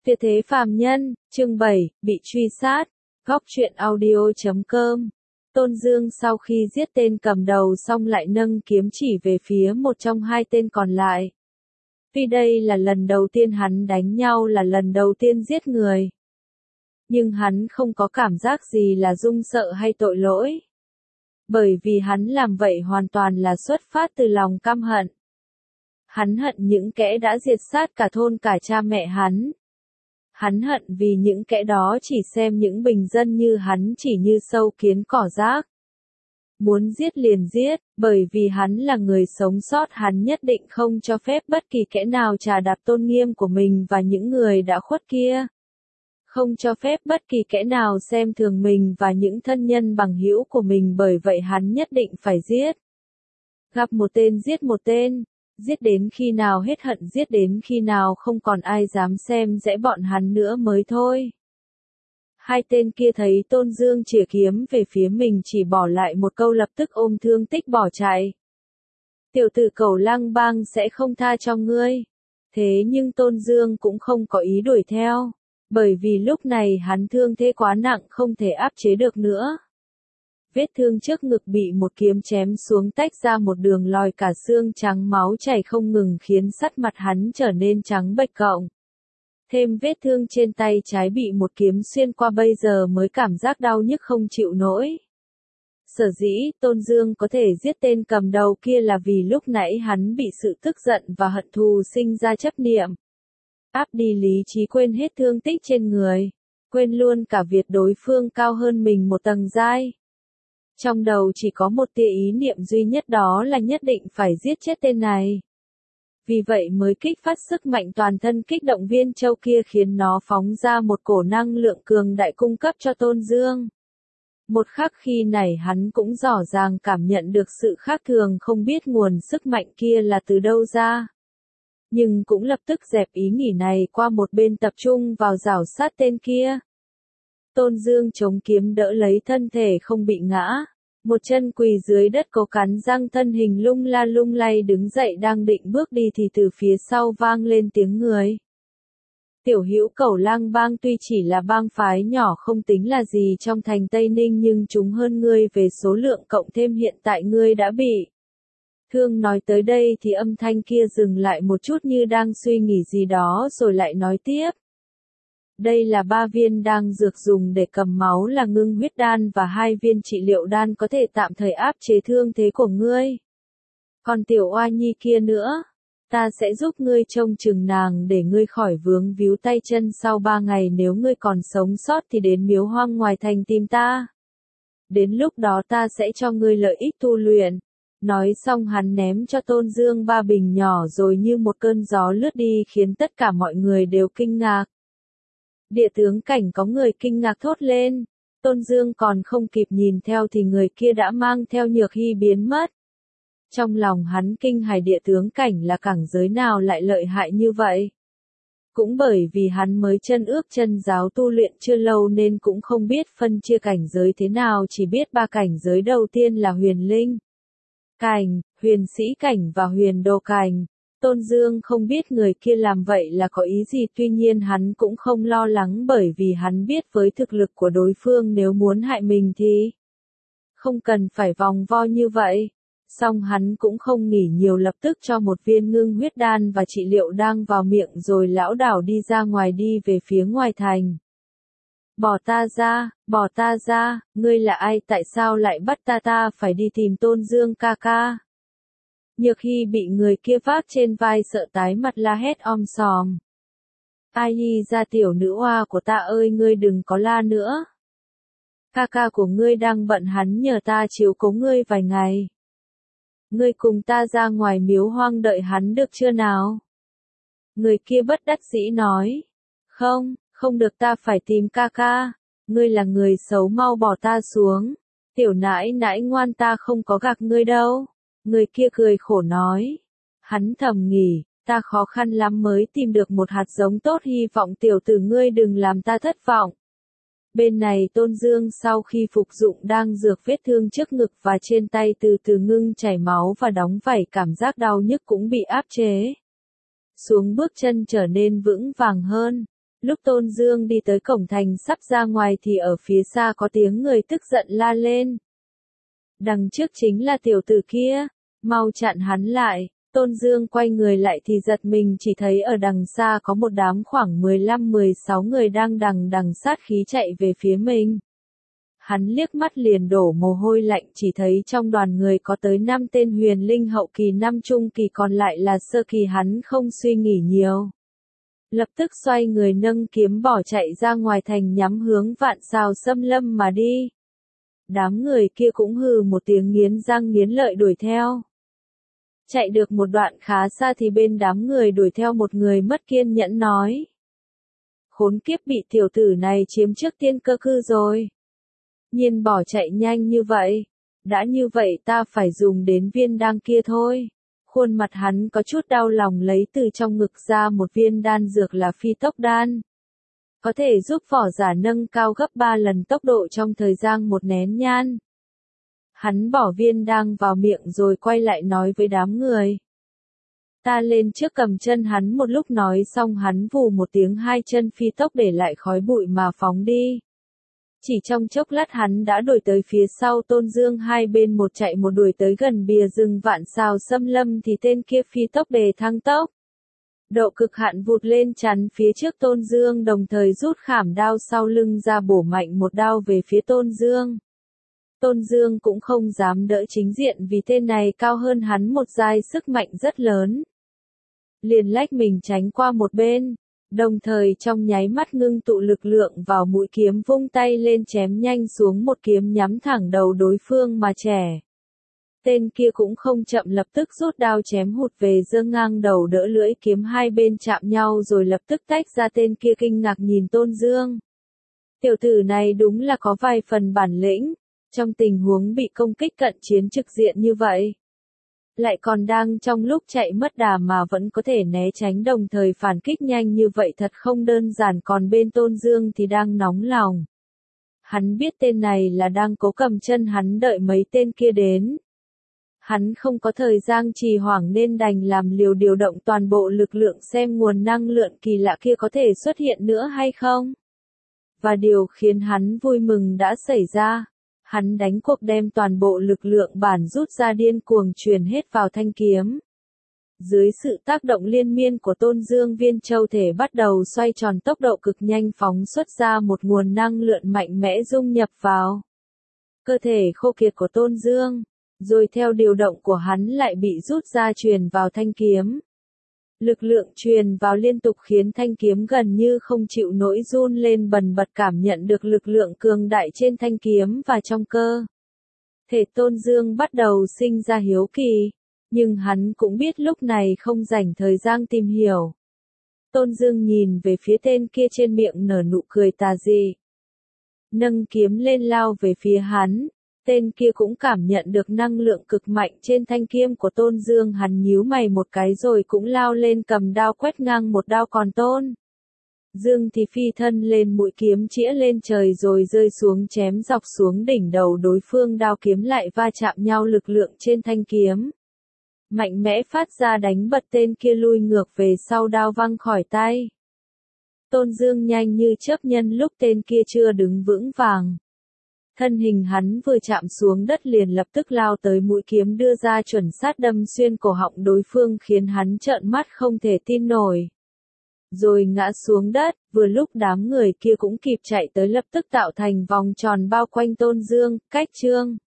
Tuyệt thế phàm nhân, chương 7, bị truy sát. Góc truyện audio.com. Tôn Dương sau khi giết tên cầm đầu xong lại nâng kiếm chỉ về phía một trong hai tên còn lại. Tuy đây là lần đầu tiên hắn đánh nhau, là lần đầu tiên giết người, nhưng hắn không có cảm giác gì là run sợ hay tội lỗi. Bởi vì hắn làm vậy hoàn toàn là xuất phát từ lòng căm hận. Hắn hận những kẻ đã diệt sát cả thôn cả cha mẹ hắn. Hắn hận vì những kẻ đó chỉ xem những bình dân như hắn chỉ như sâu kiến cỏ rác. Muốn giết liền giết, bởi vì hắn là người sống sót, hắn nhất định không cho phép bất kỳ kẻ nào chà đạp tôn nghiêm của mình và những người đã khuất kia. Không cho phép bất kỳ kẻ nào xem thường mình và những thân nhân bằng hữu của mình, bởi vậy hắn nhất định phải giết. Gặp một tên giết một tên. Giết đến khi nào hết hận, giết đến khi nào không còn ai dám xem dễ bọn hắn nữa mới thôi. Hai tên kia thấy Tôn Dương chĩa kiếm về phía mình chỉ bỏ lại một câu lập tức ôm thương tích bỏ chạy. Tiểu tử Cẩu Lăng Bang sẽ không tha cho ngươi. Thế nhưng Tôn Dương cũng không có ý đuổi theo, bởi vì lúc này hắn thương thế quá nặng không thể áp chế được nữa. Vết thương trước ngực bị một kiếm chém xuống tách ra một đường lòi cả xương trắng, máu chảy không ngừng khiến sắc mặt hắn trở nên trắng bệch cộng. Thêm vết thương trên tay trái bị một kiếm xuyên qua, bây giờ mới cảm giác đau nhức không chịu nổi. Sở dĩ Tôn Dương có thể giết tên cầm đầu kia là vì lúc nãy hắn bị sự tức giận và hận thù sinh ra chấp niệm. Áp đi lý trí, quên hết thương tích trên người, quên luôn cả việc đối phương cao hơn mình một tầng giai. Trong đầu chỉ có một tia ý niệm duy nhất, đó là nhất định phải giết chết tên này. Vì vậy mới kích phát sức mạnh toàn thân, kích động viên châu kia khiến nó phóng ra một cổ năng lượng cường đại cung cấp cho Tôn Dương. Một khắc khi này hắn cũng rõ ràng cảm nhận được sự khác thường, không biết nguồn sức mạnh kia là từ đâu ra. Nhưng cũng lập tức dẹp ý nghĩ này qua một bên, tập trung vào rảo sát tên kia. Tôn Dương chống kiếm đỡ lấy thân thể không bị ngã. Một chân quỳ dưới đất, cố cắn răng, thân hình lung la lung lay đứng dậy, đang định bước đi thì từ phía sau vang lên tiếng người. Tiểu hữu, Cẩu Lăng Bang tuy chỉ là bang phái nhỏ không tính là gì trong thành Tây Ninh, nhưng chúng hơn ngươi về số lượng, cộng thêm hiện tại ngươi đã bị thương. Nói tới đây thì âm thanh kia dừng lại một chút như đang suy nghĩ gì đó rồi lại nói tiếp. Đây là 3 viên đan dược dùng để cầm máu là ngưng huyết đan và 2 viên trị liệu đan có thể tạm thời áp chế thương thế của ngươi. Còn tiểu oa nhi kia nữa, ta sẽ giúp ngươi trông chừng nàng để ngươi khỏi vướng víu tay chân. Sau 3 ngày nếu ngươi còn sống sót thì đến miếu hoang ngoài thành tìm ta. Đến lúc đó ta sẽ cho ngươi lợi ích tu luyện. Nói xong hắn ném cho Tôn Dương 3 bình nhỏ rồi như một cơn gió lướt đi, khiến tất cả mọi người đều kinh ngạc. Địa tướng Cảnh có người kinh ngạc thốt lên. Tôn Dương còn không kịp nhìn theo thì người kia đã mang theo Nhược Hy biến mất. Trong lòng hắn kinh hãi, Địa tướng Cảnh là cảnh giới nào lại lợi hại như vậy? Cũng bởi vì hắn mới chân ước chân giáo tu luyện chưa lâu nên cũng không biết phân chia cảnh giới thế nào, chỉ biết 3 cảnh giới đầu tiên là huyền linh cảnh, huyền sĩ cảnh và huyền đồ cảnh. Tôn Dương không biết người kia làm vậy là có ý gì, tuy nhiên hắn cũng không lo lắng, bởi vì hắn biết với thực lực của đối phương nếu muốn hại mình thì không cần phải vòng vo như vậy. Song hắn cũng không nghỉ nhiều, lập tức cho một viên ngưng huyết đan và trị liệu đan vào miệng rồi lão đảo đi ra ngoài, đi về phía ngoài thành. Bỏ ta ra, ngươi là ai, tại sao lại bắt ta phải đi tìm Tôn Dương ca ca. Nhược Hy bị người kia vác trên vai sợ tái mặt la hét om sòm. Ai hi ra, tiểu nữ oa của ta ơi, ngươi đừng có la nữa. Ca ca của ngươi đang bận, hắn nhờ ta chiếu cố ngươi vài ngày. Ngươi cùng ta ra ngoài miếu hoang đợi hắn được chưa nào? Người kia bất đắc dĩ nói. Không được, ta phải tìm ca ca. Ngươi là người xấu, mau bỏ ta xuống. Tiểu nãi nãi ngoan, ta không có gạt ngươi đâu. Người kia cười khổ nói. Hắn thầm nghĩ, ta khó khăn lắm mới tìm được một hạt giống tốt, hy vọng tiểu tử ngươi đừng làm ta thất vọng. Bên này Tôn Dương sau khi phục dụng đan dược, vết thương trước ngực và trên tay từ từ ngưng chảy máu và đóng vảy, cảm giác đau nhức cũng bị áp chế xuống, bước chân trở nên vững vàng hơn. Lúc Tôn Dương đi tới cổng thành sắp ra ngoài thì ở phía xa có tiếng người tức giận la lên. Đằng trước chính là tiểu tử kia, mau chặn hắn lại. Tôn Dương quay người lại thì giật mình chỉ thấy ở đằng xa có một đám khoảng 15-16 người đang đằng sát khí chạy về phía mình. Hắn liếc mắt liền đổ mồ hôi lạnh, chỉ thấy trong đoàn người có tới 5 tên huyền linh hậu kỳ, 5 trung kỳ, còn lại là sơ kỳ. Hắn không suy nghĩ nhiều, lập tức xoay người nâng kiếm bỏ chạy ra ngoài thành, nhắm hướng Vạn Sào Xâm Lâm mà đi. Đám người kia cũng hừ một tiếng, nghiến răng nghiến lợi đuổi theo. Chạy được một đoạn khá xa thì bên đám người đuổi theo một người mất kiên nhẫn nói: khốn kiếp, bị tiểu tử này chiếm trước tiên cơ cư rồi. Nhiên bỏ chạy nhanh như vậy. Đã như vậy ta phải dùng đến viên đan kia thôi. Khuôn mặt hắn có chút đau lòng, lấy từ trong ngực ra một viên đan dược là phi tốc đan. Có thể giúp võ giả nâng cao gấp 3 lần tốc độ trong thời gian một nén nhang. Hắn bỏ viên đan vào miệng rồi quay lại nói với đám người: ta lên trước cầm chân hắn. Một lúc nói xong hắn vù một tiếng, hai chân phi tốc để lại khói bụi mà phóng đi. Chỉ trong chốc lát hắn đã đuổi tới phía sau Tôn Dương, hai bên một chạy một đuổi tới gần bìa rừng Vạn Sào Xâm Lâm thì tên kia phi tốc đề thăng tốc. Độ cực hạn vụt lên chắn phía trước Tôn Dương, đồng thời rút khảm đao sau lưng ra bổ mạnh một đao về phía Tôn Dương. Tôn Dương cũng không dám đỡ chính diện vì tên này cao hơn hắn một giai, sức mạnh rất lớn. Liền lách mình tránh qua một bên, đồng thời trong nháy mắt ngưng tụ lực lượng vào mũi kiếm, vung tay lên chém nhanh xuống một kiếm nhắm thẳng đầu đối phương mà chẻ. Tên kia cũng không chậm, lập tức rút đao chém hụt về, giơ ngang đầu đỡ lưỡi kiếm, hai bên chạm nhau rồi lập tức tách ra. Tên kia kinh ngạc nhìn Tôn Dương. Tiểu tử này đúng là có vài phần bản lĩnh, trong tình huống bị công kích cận chiến trực diện như vậy. Lại còn đang trong lúc chạy mất đà mà vẫn có thể né tránh đồng thời phản kích nhanh như vậy, thật không đơn giản. Còn bên Tôn Dương thì đang nóng lòng. Hắn biết tên này là đang cố cầm chân hắn đợi mấy tên kia đến. Hắn không có thời gian trì hoãn nên đành làm liều, điều động toàn bộ lực lượng xem nguồn năng lượng kỳ lạ kia có thể xuất hiện nữa hay không. Và điều khiến hắn vui mừng đã xảy ra. Hắn đánh cuộc đem toàn bộ lực lượng bản rút ra, điên cuồng truyền hết vào thanh kiếm. Dưới sự tác động liên miên của Tôn Dương, viên châu thể bắt đầu xoay tròn, tốc độ cực nhanh phóng xuất ra một nguồn năng lượng mạnh mẽ dung nhập vào cơ thể khô kiệt của Tôn Dương, rồi theo điều động của hắn lại bị rút ra truyền vào thanh kiếm. Lực lượng truyền vào liên tục khiến thanh kiếm gần như không chịu nổi run lên bần bật, cảm nhận được lực lượng cường đại trên thanh kiếm và trong cơ thể. Tôn Dương bắt đầu sinh ra hiếu kỳ, nhưng hắn cũng biết lúc này không rảnh thời gian tìm hiểu. Tôn Dương nhìn về phía tên kia, trên miệng nở nụ cười tà dị, nâng kiếm lên lao về phía hắn. Tên kia cũng cảm nhận được năng lượng cực mạnh trên thanh kiếm của Tôn Dương, hắn nhíu mày một cái rồi cũng lao lên cầm đao quét ngang một đao, còn Tôn Dương thì phi thân lên, mũi kiếm chĩa lên trời rồi rơi xuống chém dọc xuống đỉnh đầu đối phương. Đao kiếm lại va chạm nhau, lực lượng trên thanh kiếm mạnh mẽ phát ra đánh bật tên kia lui ngược về sau, đao văng khỏi tay. Tôn Dương nhanh như chớp, nhân lúc tên kia chưa đứng vững vàng, thân hình hắn vừa chạm xuống đất liền lập tức lao tới, mũi kiếm đưa ra chuẩn xác đâm xuyên cổ họng đối phương, khiến hắn trợn mắt không thể tin nổi, rồi ngã xuống đất. Vừa lúc đám người kia cũng kịp chạy tới, lập tức tạo thành vòng tròn bao quanh Tôn Dương, cách chương